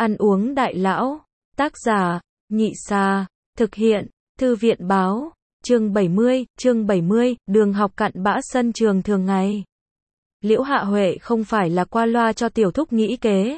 Ăn uống đại lão. Tác giả, Nhị Xa. Thực hiện, Thư viện Báo. Chương 70, đường học cặn bã sân trường thường ngày. Liễu Hạ Huệ không phải là qua loa cho tiểu thúc nghĩ kế.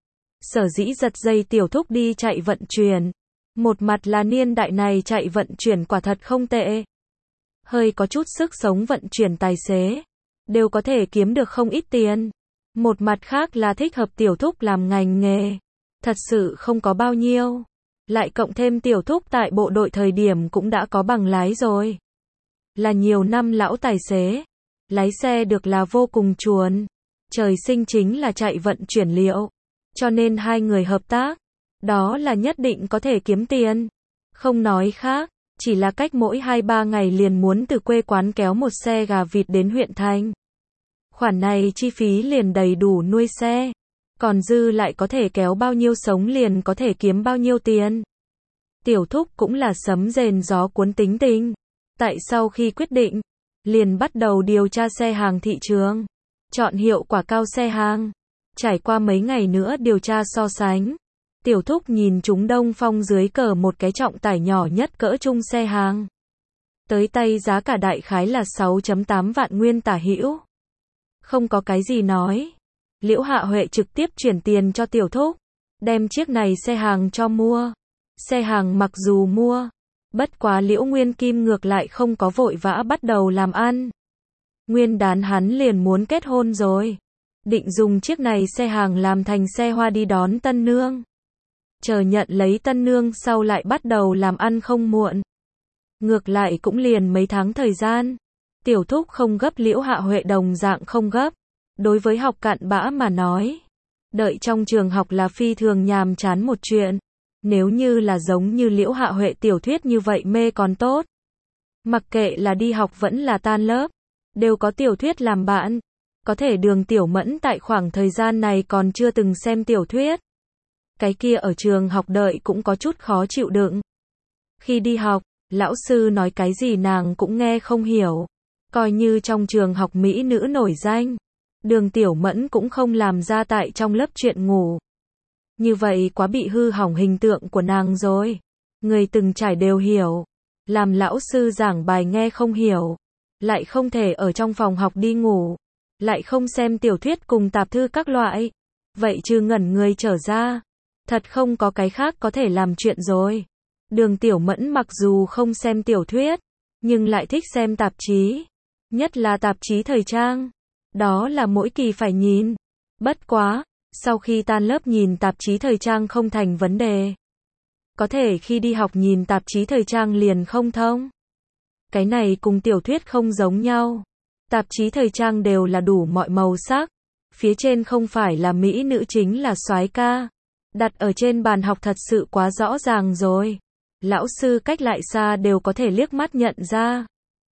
Sở dĩ giật dây tiểu thúc đi chạy vận chuyển. Một mặt là niên đại này chạy vận chuyển quả thật không tệ. Hơi có chút sức sống vận chuyển tài xế. Đều có thể kiếm được không ít tiền. Một mặt khác là thích hợp tiểu thúc làm ngành nghề. Thật sự không có bao nhiêu. Lại cộng thêm tiểu thúc tại bộ đội thời điểm cũng đã có bằng lái rồi. Là nhiều năm lão tài xế. Lái xe được là vô cùng chuồn. Trời sinh chính là chạy vận chuyển liệu. Cho nên hai người hợp tác. Đó là nhất định có thể kiếm tiền. Không nói khác. Chỉ là cách mỗi 2-3 ngày liền muốn từ quê quán kéo một xe gà vịt đến huyện thành. Khoản này chi phí liền đầy đủ nuôi xe. Còn dư lại có thể kéo bao nhiêu sống liền có thể kiếm bao nhiêu tiền. Tiểu thúc cũng là sấm rền gió cuốn tính tình. Tại sau khi quyết định, liền bắt đầu điều tra xe hàng thị trường. Chọn hiệu quả cao xe hàng. Trải qua mấy ngày nữa điều tra so sánh. Tiểu thúc nhìn chúng Đông Phong dưới cờ một cái trọng tải nhỏ nhất cỡ trung xe hàng. Tới tay giá cả đại khái là 6.8 vạn nguyên tả hữu. Không có cái gì nói. Liễu Hạ Huệ trực tiếp chuyển tiền cho tiểu thúc. Đem chiếc này xe hàng cho mua. Xe hàng mặc dù mua. Bất quá Liễu Nguyên Kim ngược lại không có vội vã bắt đầu làm ăn. Nguyên đán hắn liền muốn kết hôn rồi. Định dùng chiếc này xe hàng làm thành xe hoa đi đón tân nương. Chờ nhận lấy tân nương sau lại bắt đầu làm ăn không muộn. Ngược lại cũng liền mấy tháng thời gian. Tiểu thúc không gấp, Liễu Hạ Huệ đồng dạng không gấp. Đối với học cặn bã mà nói, đợi trong trường học là phi thường nhàm chán một chuyện. Nếu như là giống như Liễu Hạ Huệ tiểu thuyết như vậy mê còn tốt. Mặc kệ là đi học vẫn là tan lớp, đều có tiểu thuyết làm bạn. Có thể Đường Tiểu Mẫn tại khoảng thời gian này còn chưa từng xem tiểu thuyết. Cái kia ở trường học đợi cũng có chút khó chịu đựng. Khi đi học, lão sư nói cái gì nàng cũng nghe không hiểu. Coi như trong trường học mỹ nữ nổi danh, Đường Tiểu Mẫn cũng không làm ra tại trong lớp chuyện ngủ. Như vậy quá bị hư hỏng hình tượng của nàng rồi. Người từng trải đều hiểu. Làm lão sư giảng bài nghe không hiểu. Lại không thể ở trong phòng học đi ngủ. Lại không xem tiểu thuyết cùng tạp thư các loại. Vậy chứ ngẩn người trở ra. Thật không có cái khác có thể làm chuyện rồi. Đường Tiểu Mẫn mặc dù không xem tiểu thuyết, nhưng lại thích xem tạp chí. Nhất là tạp chí thời trang. Đó là mỗi kỳ phải nhìn. Bất quá, sau khi tan lớp nhìn tạp chí thời trang không thành vấn đề. Có thể khi đi học nhìn tạp chí thời trang liền không thông. Cái này cùng tiểu thuyết không giống nhau. Tạp chí thời trang đều là đủ mọi màu sắc. Phía trên không phải là mỹ nữ chính là soái ca. Đặt ở trên bàn học thật sự quá rõ ràng rồi. Lão sư cách lại xa đều có thể liếc mắt nhận ra.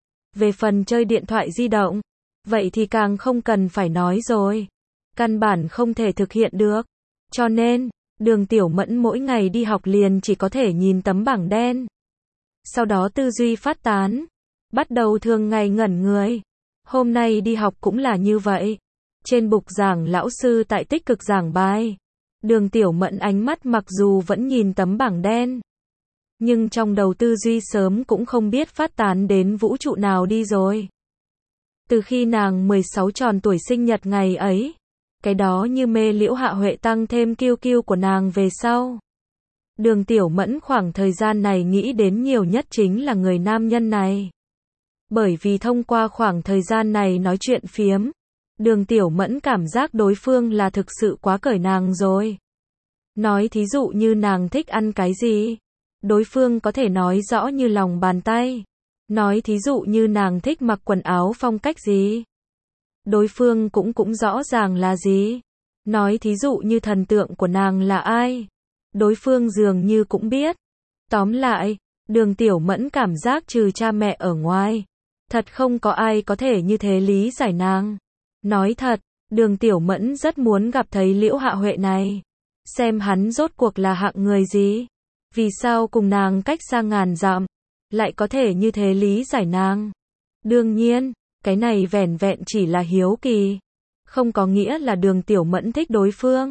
Về phần chơi điện thoại di động, vậy thì càng không cần phải nói rồi. Căn bản không thể thực hiện được. Cho nên, Đường Tiểu Mẫn mỗi ngày đi học liền chỉ có thể nhìn tấm bảng đen. Sau đó tư duy phát tán. Bắt đầu thường ngày ngẩn người. Hôm nay đi học cũng là như vậy. Trên bục giảng lão sư tại tích cực giảng bài. Đường Tiểu Mẫn ánh mắt mặc dù vẫn nhìn tấm bảng đen. Nhưng trong đầu tư duy sớm cũng không biết phát tán đến vũ trụ nào đi rồi. Từ khi nàng 16 tròn tuổi sinh nhật ngày ấy, cái đó như mê Liễu Hạ Huệ tăng thêm kiêu kiêu của nàng về sau. Đường Tiểu Mẫn khoảng thời gian này nghĩ đến nhiều nhất chính là người nam nhân này. Bởi vì thông qua khoảng thời gian này nói chuyện phiếm, Đường Tiểu Mẫn cảm giác đối phương là thực sự quá cởi nàng rồi. Nói thí dụ như nàng thích ăn cái gì, đối phương có thể nói rõ như lòng bàn tay. Nói thí dụ như nàng thích mặc quần áo phong cách gì, đối phương cũng rõ ràng là gì. Nói thí dụ như thần tượng của nàng là ai, đối phương dường như cũng biết. Tóm lại, Đường Tiểu Mẫn cảm giác trừ cha mẹ ở ngoài, thật không có ai có thể như thế lý giải nàng. Nói thật, Đường Tiểu Mẫn rất muốn gặp thấy Liễu Hạ Huệ này. Xem hắn rốt cuộc là hạng người gì. Vì sao cùng nàng cách xa ngàn dặm, lại có thể như thế lý giải nàng. Đương nhiên, cái này vẻn vẹn chỉ là hiếu kỳ. Không có nghĩa là Đường Tiểu Mẫn thích đối phương.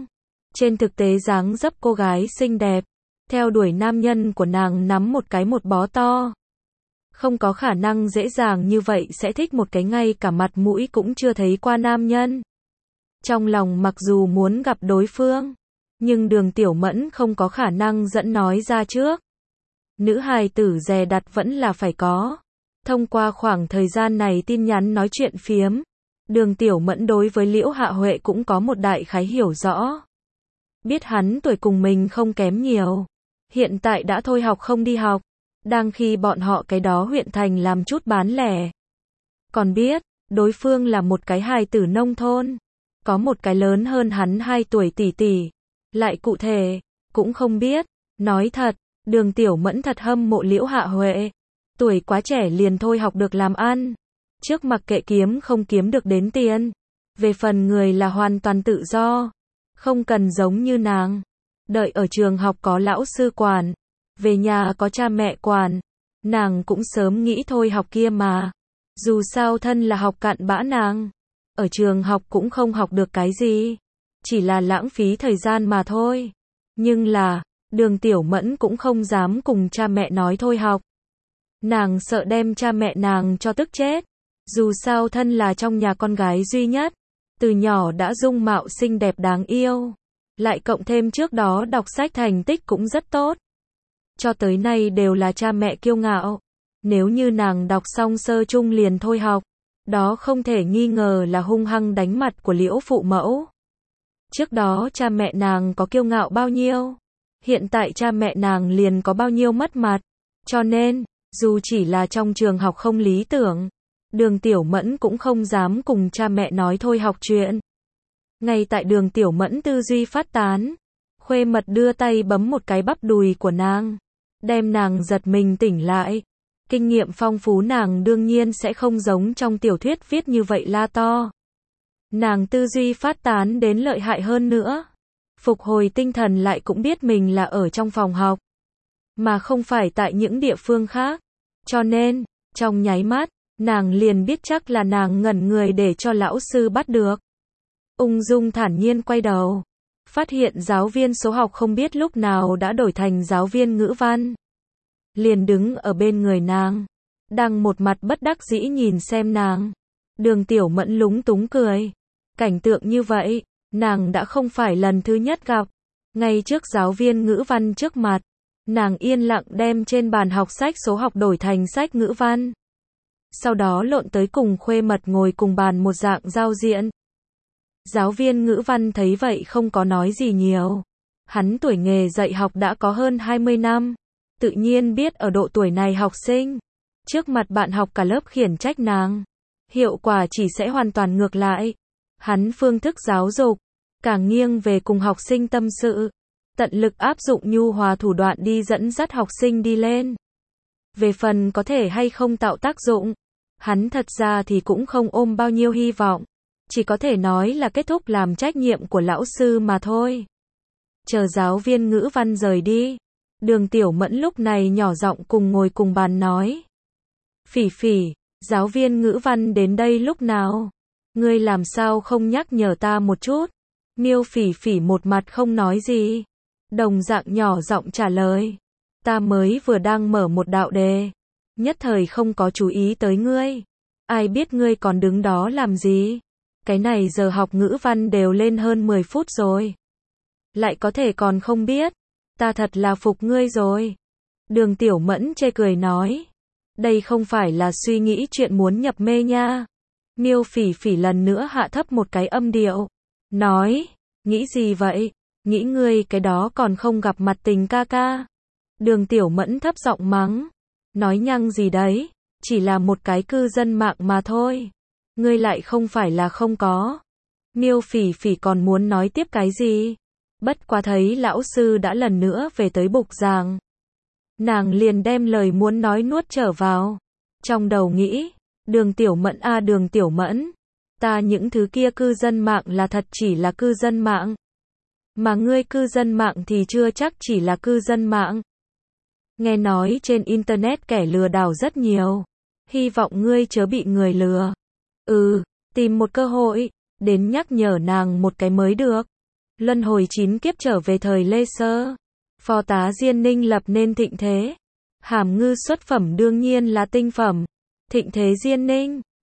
Trên thực tế dáng dấp cô gái xinh đẹp, theo đuổi nam nhân của nàng nắm một cái một bó to. Không có khả năng dễ dàng như vậy sẽ thích một cái ngay cả mặt mũi cũng chưa thấy qua nam nhân. Trong lòng mặc dù muốn gặp đối phương, nhưng Đường Tiểu Mẫn không có khả năng dẫn nói ra trước. Nữ hài tử dè đặt vẫn là phải có. Thông qua khoảng thời gian này tin nhắn nói chuyện phiếm, Đường Tiểu Mẫn đối với Liễu Hạ Huệ cũng có một đại khái hiểu rõ. Biết hắn tuổi cùng mình không kém nhiều. Hiện tại đã thôi học không đi học. Đang khi bọn họ cái đó huyện thành làm chút bán lẻ. Còn biết, đối phương là một cái hài tử nông thôn. Có một cái lớn hơn hắn 2 tuổi tỷ tỷ. Lại cụ thể, cũng không biết. Nói thật, Đường Tiểu Mẫn thật hâm mộ Liễu Hạ Huệ. Tuổi quá trẻ liền thôi học được làm ăn. Trước mặc kệ kiếm không kiếm được đến tiền. Về phần người là hoàn toàn tự do. Không cần giống như nàng. Đợi ở trường học có lão sư quản. Về nhà có cha mẹ quản. Nàng cũng sớm nghĩ thôi học kia mà. Dù sao thân là học cặn bã nàng. Ở trường học cũng không học được cái gì. Chỉ là lãng phí thời gian mà thôi. Nhưng là, Đường Tiểu Mẫn cũng không dám cùng cha mẹ nói thôi học. Nàng sợ đem cha mẹ nàng cho tức chết. Dù sao thân là trong nhà con gái duy nhất. Từ nhỏ đã dung mạo xinh đẹp đáng yêu. Lại cộng thêm trước đó đọc sách thành tích cũng rất tốt. Cho tới nay đều là cha mẹ kiêu ngạo. Nếu như nàng đọc xong sơ trung liền thôi học, đó không thể nghi ngờ là hung hăng đánh mặt của Liễu phụ mẫu. Trước đó cha mẹ nàng có kiêu ngạo bao nhiêu, hiện tại cha mẹ nàng liền có bao nhiêu mất mặt. Cho nên, dù chỉ là trong trường học không lý tưởng, Đường Tiểu Mẫn cũng không dám cùng cha mẹ nói thôi học chuyện. Ngay tại Đường Tiểu Mẫn tư duy phát tán, Khuê Mật đưa tay bấm một cái bắp đùi của nàng, đem nàng giật mình tỉnh lại. Kinh nghiệm phong phú nàng đương nhiên sẽ không giống trong tiểu thuyết viết như vậy la to. Nàng tư duy phát tán đến lợi hại hơn nữa. Phục hồi tinh thần lại cũng biết mình là ở trong phòng học, mà không phải tại những địa phương khác. Cho nên, trong nháy mắt, nàng liền biết chắc là nàng ngẩn người để cho lão sư bắt được. Ung dung thản nhiên quay đầu. Phát hiện giáo viên số học không biết lúc nào đã đổi thành giáo viên ngữ văn. Liền đứng ở bên người nàng. Đang một mặt bất đắc dĩ nhìn xem nàng. Đường Tiểu Mẫn lúng túng cười. Cảnh tượng như vậy, nàng đã không phải lần thứ nhất gặp. Ngay trước giáo viên ngữ văn trước mặt, nàng yên lặng đem trên bàn học sách số học đổi thành sách ngữ văn. Sau đó lộn tới cùng Khuê Mật ngồi cùng bàn một dạng giao diện. Giáo viên ngữ văn thấy vậy không có nói gì nhiều. Hắn tuổi nghề dạy học đã có hơn 20 năm. Tự nhiên biết ở độ tuổi này học sinh, trước mặt bạn học cả lớp khiển trách nàng, hiệu quả chỉ sẽ hoàn toàn ngược lại. Hắn phương thức giáo dục, càng nghiêng về cùng học sinh tâm sự, tận lực áp dụng nhu hòa thủ đoạn đi dẫn dắt học sinh đi lên. Về phần có thể hay không tạo tác dụng, hắn thật ra thì cũng không ôm bao nhiêu hy vọng, chỉ có thể nói là kết thúc làm trách nhiệm của lão sư mà thôi. Chờ giáo viên ngữ văn rời đi, Đường Tiểu Mẫn lúc này nhỏ giọng cùng ngồi cùng bàn nói. Phỉ Phỉ, giáo viên ngữ văn đến đây lúc nào? Ngươi làm sao không nhắc nhở ta một chút? Miêu Phỉ Phỉ một mặt không nói gì. Đồng dạng nhỏ giọng trả lời. Ta mới vừa đang mở một đạo đề. Nhất thời không có chú ý tới ngươi. Ai biết ngươi còn đứng đó làm gì? Cái này giờ học ngữ văn đều lên hơn 10 phút rồi. Lại có thể còn không biết. Ta thật là phục ngươi rồi. Đường Tiểu Mẫn chê cười nói. Đây không phải là suy nghĩ chuyện muốn nhập mê nha. Miêu Phỉ Phỉ lần nữa hạ thấp một cái âm điệu. Nói, nghĩ gì vậy? Nghĩ ngươi cái đó còn không gặp mặt tình ca ca. Đường Tiểu Mẫn thấp giọng mắng. Nói nhăng gì đấy, chỉ là một cái cư dân mạng mà thôi. Ngươi lại không phải là không có. Miêu Phỉ Phỉ còn muốn nói tiếp cái gì? Bất quá thấy lão sư đã lần nữa về tới bục giảng. Nàng liền đem lời muốn nói nuốt trở vào. Trong đầu nghĩ, Đường Tiểu Mẫn à Đường Tiểu Mẫn. Ta những thứ kia cư dân mạng là thật chỉ là cư dân mạng. Mà ngươi cư dân mạng thì chưa chắc chỉ là cư dân mạng. Nghe nói trên internet kẻ lừa đảo rất nhiều. Hy vọng ngươi chớ bị người lừa. Tìm một cơ hội, đến nhắc nhở nàng một cái mới được. Luân hồi 9 kiếp trở về thời Lê Sơ. Phò tá Diên Ninh lập nên thịnh thế. Hàm ngư xuất phẩm đương nhiên là tinh phẩm. Thịnh thế Diên Ninh.